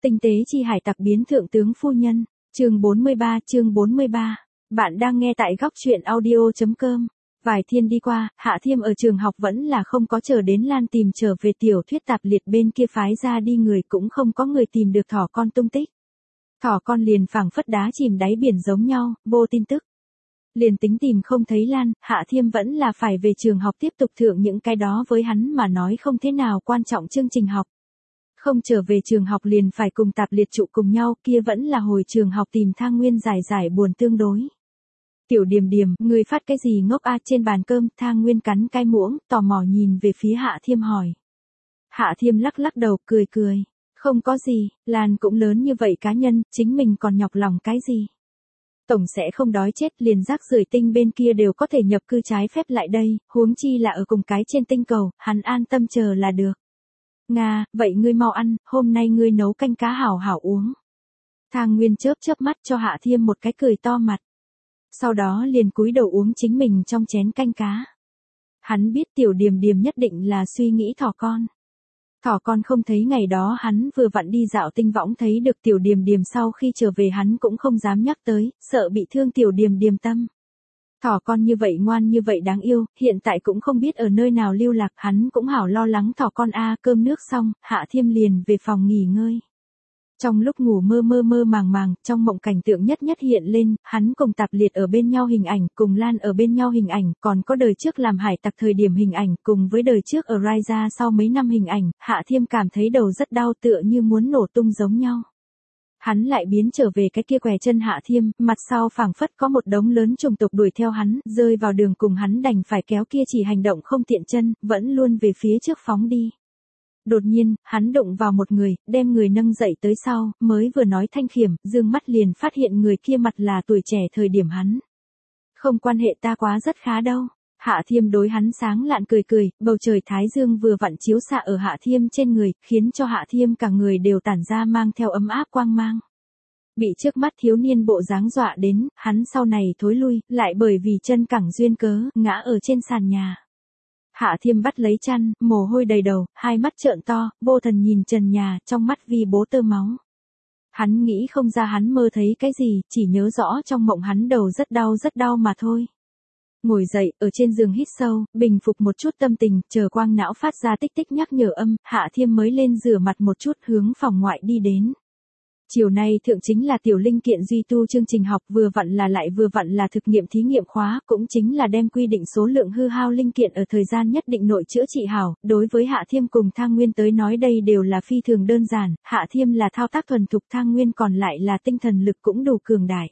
Tinh tế chi hải tặc biến thượng tướng phu nhân, chương 43. Bạn đang nghe tại góc truyện audio.com. Vài thiên đi qua, Hạ Thiêm ở trường học vẫn là không có chờ đến Lan tìm trở về tiểu thuyết tạp liệt bên kia phái ra đi người cũng không có người tìm được thỏ con tung tích. Thỏ con liền phảng phất đá chìm đáy biển giống nhau, vô tin tức. Liền tính tìm không thấy Lan, Hạ Thiêm vẫn là phải về trường học tiếp tục thượng những cái đó với hắn mà nói không thế nào quan trọng chương trình học. Không trở về trường học liền phải cùng tạp liệt trụ cùng nhau, kia vẫn là hồi trường học tìm Thang Nguyên giải buồn tương đối. Tiểu Điềm Điềm, ngươi phát cái gì ngốc a? Trên bàn cơm, Thang Nguyên cắn cái muỗng, tò mò nhìn về phía Hạ Thiêm hỏi. Hạ Thiêm lắc đầu, cười. Không có gì, Lan cũng lớn như vậy cá nhân, chính mình còn nhọc lòng cái gì. Tổng sẽ không đói chết, liền rác rưởi tinh bên kia đều có thể nhập cư trái phép lại đây, huống chi là ở cùng cái trên tinh cầu, hắn an tâm chờ là được. Nga, vậy ngươi mau ăn, hôm nay ngươi nấu canh cá hảo hảo uống. Thang Nguyên chớp mắt cho Hạ Thiêm một cái cười to mặt. Sau đó liền cúi đầu uống chính mình trong chén canh cá. Hắn biết Tiểu Điềm Điềm nhất định là suy nghĩ thỏ con. Thỏ con không thấy ngày đó hắn vừa vặn đi dạo tinh võng thấy được Tiểu Điềm Điềm, sau khi trở về hắn cũng không dám nhắc tới, sợ bị thương Tiểu Điềm Điềm tâm. Thỏ con như vậy ngoan như vậy đáng yêu, hiện tại cũng không biết ở nơi nào lưu lạc, hắn cũng hảo lo lắng thỏ con a. Cơm nước xong, Hạ Thiêm liền về phòng nghỉ ngơi. Trong lúc ngủ mơ màng, trong mộng cảnh tượng nhất hiện lên, hắn cùng tạp liệt ở bên nhau hình ảnh, cùng Lan ở bên nhau hình ảnh, còn có đời trước làm hải tặc thời điểm hình ảnh, cùng với đời trước ở Raija sau mấy năm hình ảnh, Hạ Thiêm cảm thấy đầu rất đau tựa như muốn nổ tung giống nhau. Hắn lại biến trở về cái kia què chân Hạ Thiêm, mặt sau phảng phất có một đống lớn chủng tộc đuổi theo hắn, rơi vào đường cùng hắn đành phải kéo kia chỉ hành động không tiện chân, vẫn luôn về phía trước phóng đi. Đột nhiên, hắn đụng vào một người, đem người nâng dậy tới sau, mới vừa nói thanh khiểm, dương mắt liền phát hiện người kia mặt là tuổi trẻ thời điểm hắn. Không quan hệ, ta quá rất khá đâu. Hạ Thiêm đối hắn sáng lạn cười, bầu trời thái dương vừa vặn chiếu xạ ở Hạ Thiêm trên người, khiến cho Hạ Thiêm cả người đều tản ra mang theo ấm áp quang mang. Bị trước mắt thiếu niên bộ dáng dọa đến, hắn sau này thối lui, lại bởi vì chân cẳng duyên cớ, ngã ở trên sàn nhà. Hạ Thiêm bắt lấy chăn, mồ hôi đầy đầu, hai mắt trợn to, vô thần nhìn trần nhà, trong mắt vi bố tơ máu. Hắn nghĩ không ra hắn mơ thấy cái gì, chỉ nhớ rõ trong mộng hắn đầu rất đau mà thôi. Ngồi dậy, ở trên giường hít sâu, bình phục một chút tâm tình, chờ quang não phát ra tích nhắc nhở âm, Hạ Thiêm mới lên rửa mặt một chút hướng phòng ngoại đi đến. Chiều nay thượng chính là tiểu linh kiện duy tu chương trình học, vừa vặn là thực nghiệm thí nghiệm khóa, cũng chính là đem quy định số lượng hư hao linh kiện ở thời gian nhất định nội chữa trị hảo. Đối với Hạ Thiêm cùng Thang Nguyên tới nói đây đều là phi thường đơn giản, Hạ Thiêm là thao tác thuần thục, Thang Nguyên còn lại là tinh thần lực cũng đủ cường đại.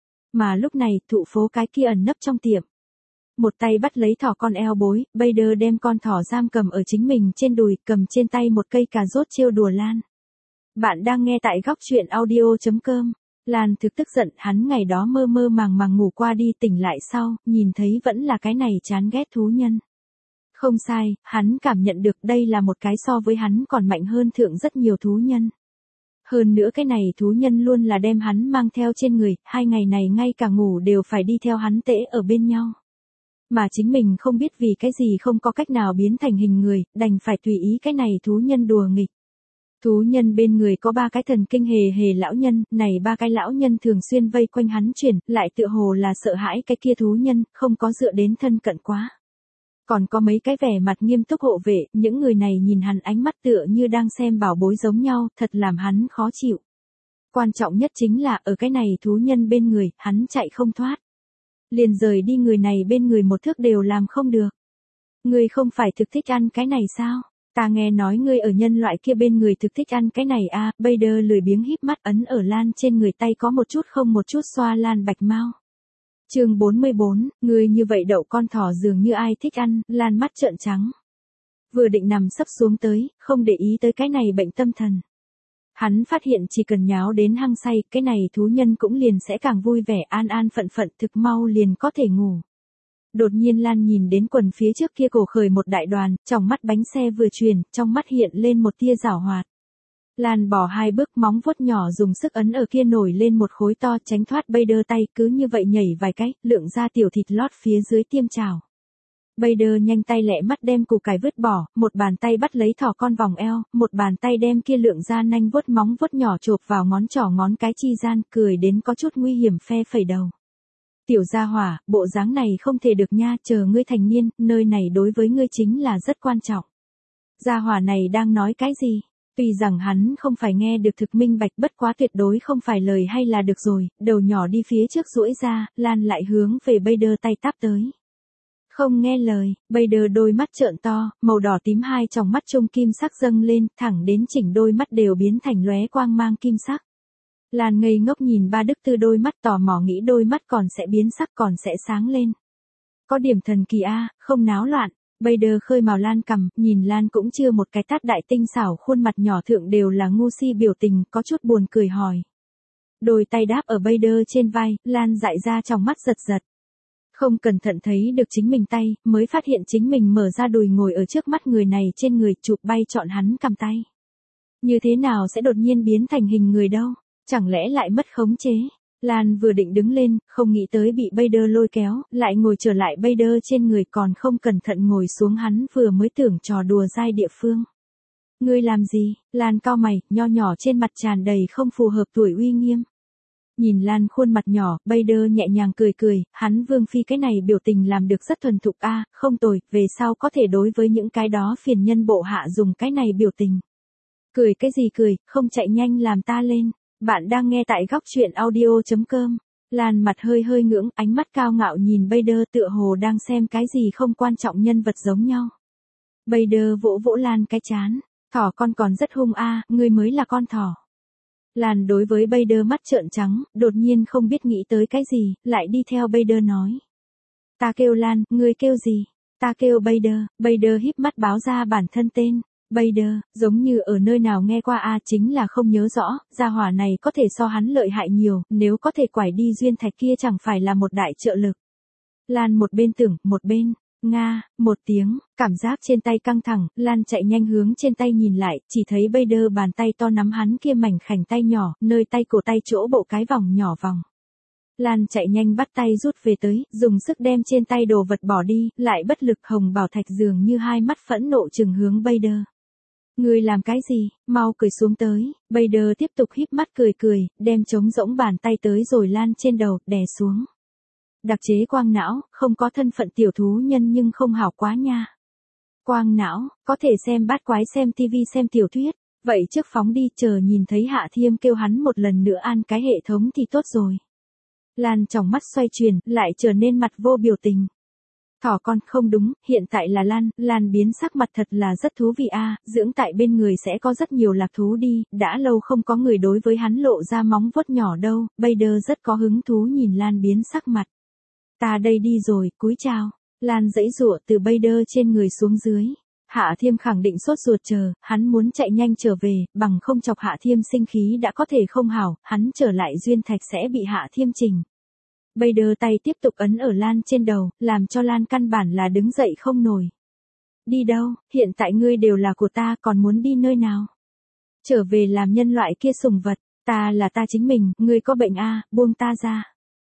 Mà lúc này, thụ phố cái kia ẩn nấp trong tiệm. Một tay bắt lấy thỏ con eo bối, Bader đem con thỏ giam cầm ở chính mình trên đùi, cầm trên tay một cây cà rốt trêu đùa Lan. Bạn đang nghe tại góc truyện audio.com. Lan thực tức giận, hắn ngày đó mơ màng ngủ qua đi, tỉnh lại sau, nhìn thấy vẫn là cái này chán ghét thú nhân. Không sai, hắn cảm nhận được đây là một cái so với hắn còn mạnh hơn thượng rất nhiều thú nhân. Hơn nữa cái này thú nhân luôn là đem hắn mang theo trên người, 2 ngày này ngay cả ngủ đều phải đi theo hắn tễ ở bên nhau. Mà chính mình không biết vì cái gì không có cách nào biến thành hình người, đành phải tùy ý cái này thú nhân đùa nghịch. Thú nhân bên người có 3 cái thần kinh hề lão nhân, này 3 cái lão nhân thường xuyên vây quanh hắn chuyển, lại tựa hồ là sợ hãi cái kia thú nhân, không có dựa đến thân cận quá. Còn có mấy cái vẻ mặt nghiêm túc hộ vệ, những người này nhìn hắn ánh mắt tựa như đang xem bảo bối giống nhau, thật làm hắn khó chịu. Quan trọng nhất chính là ở cái này thú nhân bên người, hắn chạy không thoát. Liền rời đi người này bên người một thước đều làm không được. Ngươi không phải thực thích ăn cái này sao? Ta nghe nói ngươi ở nhân loại kia bên người thực thích ăn cái này a. Bader lười biếng híp mắt ấn ở Lan trên người, tay có một chút xoa Lan bạch mau. Chương 44, ngươi như vậy đậu con thỏ dường như ai thích ăn, Lan mắt trợn trắng. Vừa định nằm sấp xuống tới, không để ý tới cái này bệnh tâm thần. Hắn phát hiện chỉ cần nháo đến hăng say, cái này thú nhân cũng liền sẽ càng vui vẻ, an phận thực mau liền có thể ngủ. Đột nhiên Lan nhìn đến quần phía trước kia cổ khởi một đại đoàn, trong mắt bánh xe vừa chuyển, trong mắt hiện lên một tia giảo hoạt. Lan bỏ 2 bước, móng vuốt nhỏ dùng sức ấn ở kia nổi lên một khối to, tránh thoát Bader tay, cứ như vậy nhảy vài cái, lượng ra tiểu thịt lót phía dưới tiêm trào. Vader nhanh tay lẹ mắt đem củ cải vứt bỏ, một bàn tay bắt lấy thỏ con vòng eo, một bàn tay đem kia lượng da nanh vuốt móng vuốt nhỏ chộp vào ngón trỏ ngón cái chi gian, cười đến có chút nguy hiểm phe phẩy đầu. Tiểu gia hỏa, bộ dáng này không thể được nha, chờ ngươi thành niên, nơi này đối với ngươi chính là rất quan trọng. Gia hỏa này đang nói cái gì? Tuy rằng hắn không phải nghe được thực minh bạch, bất quá tuyệt đối không phải lời hay là được rồi, đầu nhỏ đi phía trước duỗi ra, Lan lại hướng về Vader tay táp tới. Không nghe lời, Vader đôi mắt trợn to, màu đỏ tím hai tròng mắt trung kim sắc dâng lên, thẳng đến chỉnh đôi mắt đều biến thành lóe quang mang kim sắc. Lan ngây ngốc nhìn ba đức tư đôi mắt, tò mò nghĩ đôi mắt còn sẽ biến sắc, còn sẽ sáng lên. Có điểm thần kỳ a, không náo loạn. Vader khơi mào Lan cằm, nhìn Lan cũng chưa một cái tát đại tinh xảo, khuôn mặt nhỏ thượng đều là ngu si biểu tình, có chút buồn cười hỏi. Đôi tay đáp ở Vader trên vai, Lan dại ra trong mắt giật giật. Không cẩn thận thấy được chính mình tay, mới phát hiện chính mình mở ra đùi ngồi ở trước mắt người này trên người, chụp bay chọn hắn cầm tay. Như thế nào sẽ đột nhiên biến thành hình người đâu, chẳng lẽ lại mất khống chế. Lan vừa định đứng lên, không nghĩ tới bị Vader lôi kéo, lại ngồi trở lại Vader trên người, còn không cẩn thận ngồi xuống hắn vừa mới tưởng trò đùa dai địa phương. Ngươi làm gì? Lan cau mày, nho nhỏ trên mặt tràn đầy không phù hợp tuổi uy nghiêm. Nhìn Lan khuôn mặt nhỏ, Vader nhẹ nhàng cười cười, hắn Vương Phi cái này biểu tình làm được rất thuần thục a, không tồi, về sau có thể đối với những cái đó phiền nhân bộ hạ dùng cái này biểu tình. Cười cái gì cười, không chạy nhanh làm ta lên. Bạn đang nghe tại góc truyện audio.com. Lan mặt hơi hơi ngưỡng, ánh mắt cao ngạo nhìn Vader tựa hồ đang xem cái gì không quan trọng nhân vật giống nhau. Vader vỗ vỗ Lan cái chán. Thỏ con còn rất hung a, ngươi mới là con thỏ. Lan đối với Vader mắt trợn trắng, đột nhiên không biết nghĩ tới cái gì, lại đi theo Vader nói. Ta kêu Lan, ngươi kêu gì? Ta kêu Vader. Vader híp mắt báo ra bản thân tên. Vader, giống như ở nơi nào nghe qua a, chính là không nhớ rõ, gia hỏa này có thể so hắn lợi hại nhiều, nếu có thể quải đi duyên thạch kia chẳng phải là một đại trợ lực. Lan một bên tưởng, một bên, nga, một tiếng, cảm giác trên tay căng thẳng, Lan chạy nhanh hướng trên tay nhìn lại, chỉ thấy Vader bàn tay to nắm hắn kia mảnh khảnh tay nhỏ, nơi tay cổ tay chỗ bộ cái vòng nhỏ vòng. Lan chạy nhanh bắt tay rút về tới, dùng sức đem trên tay đồ vật bỏ đi, lại bất lực. Hồng Bảo Thạch dường như hai mắt phẫn nộ trừng hướng Vader. Ngươi làm cái gì, mau cười xuống tới. Vader tiếp tục híp mắt cười cười, đem trống rỗng bàn tay tới rồi Lan trên đầu, đè xuống. Đặc chế quang não, không có thân phận tiểu thú nhân nhưng không hảo quá nha. Quang não, có thể xem bát quái, xem tivi, xem tiểu thuyết. Vậy trước phóng đi, chờ nhìn thấy Hạ Thiêm kêu hắn một lần nữa an cái hệ thống thì tốt rồi. Lan trong mắt xoay chuyển, lại trở nên mặt vô biểu tình. Thỏ con, không đúng, hiện tại là Lan biến sắc mặt thật là rất thú vị a, dưỡng tại bên người sẽ có rất nhiều lạc thú đi, đã lâu không có người đối với hắn lộ ra móng vuốt nhỏ đâu, Vader rất có hứng thú nhìn Lan biến sắc mặt. Ta đây đi rồi, cúi chào. Lan giãy giụa từ Vader trên người xuống dưới. Hạ Thiêm khẳng định sốt ruột chờ, hắn muốn chạy nhanh trở về, bằng không chọc Hạ Thiêm sinh khí đã có thể không hảo, hắn trở lại duyên thạch sẽ bị Hạ Thiêm chỉnh. Vader tay tiếp tục ấn ở Lan trên đầu, làm cho Lan căn bản là đứng dậy không nổi. Đi đâu, hiện tại ngươi đều là của ta, còn muốn đi nơi nào? Trở về làm nhân loại kia sủng vật, ta là ta chính mình, ngươi có bệnh a, buông ta ra.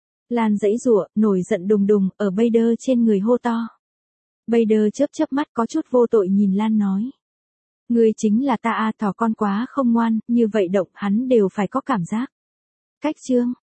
Lan giãy giụa, nổi giận đùng đùng, ở Vader trên người hô to. Vader chớp chớp mắt có chút vô tội nhìn Lan nói. Ngươi chính là ta a, thỏ con quá không ngoan, như vậy động hắn đều phải có cảm giác. Cách chương.